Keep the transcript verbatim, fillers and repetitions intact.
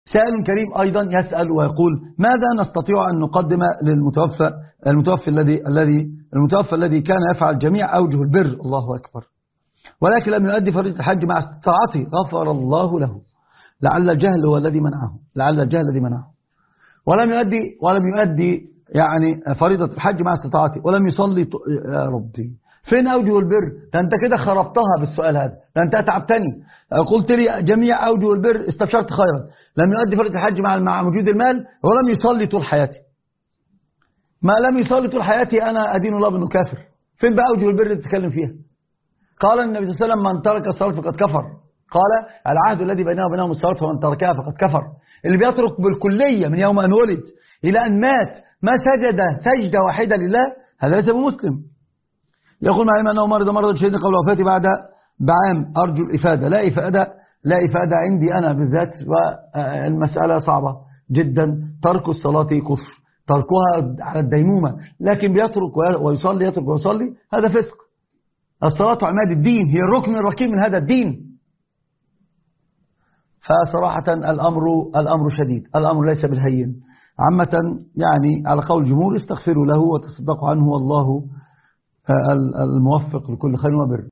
سائل كريم أيضا يسأل ويقول: ماذا نستطيع أن نقدم للمتوفى المتوفى الذي الذي المتوفى الذي كان يفعل جميع أوجه البر، الله أكبر، ولكن لم يؤدي فريضة الحج مع استطاعته، غفر الله له. لعل الجهل هو الذي منعه، لعل الجهل الذي منعه. ولم يؤدي ولم يؤدي يعني فريضة الحج مع استطاعته، ولم يصلي. يا ربي، فين أوجه البر؟ ده أنت كده خربتها بالسؤال هذا، ده أنت أتعبتني. قلت لي جميع أوجه البر، استبشرت خيرا. لم يؤدي فريضة الحج مع مع وجود المال، ولم يصلي طول حياتي. ما لم يصلي طول حياتي أنا أدين الله بأنه كافر. فين بقى أوجه البر اللي تتكلم فيها؟ قال النبي صلى الله عليه وسلم: من ترك الصلاة فقد كفر. قال: العهد الذي بيننا وبينهم الصلاة، فمن تركها فقد كفر. اللي بيترك بالكلية من يوم أن ولد إلى أن مات ما سجد سجدة واحدة لله، هذا ليس بمسلم. يقول: معلم أنه مرض مرضا شديدا قبل وفاته بعد بعام، أرجو الإفادة. لا إفادة لا إفادة عندي أنا بالذات، والمسألة صعبة جدا. ترك الصلاة كفر، تركها على الديمومة، لكن بيترك ويصلي، يترك ويصلي، هذا فسق. الصلاة عماد الدين، هي الركن الركين من هذا الدين. فصراحة الأمر الأمر شديد، الأمر ليس بالهين. عامة يعني على قول الجمهور: استغفروا له وتصدقوا عنه، والله الموفق لكل خير وبر.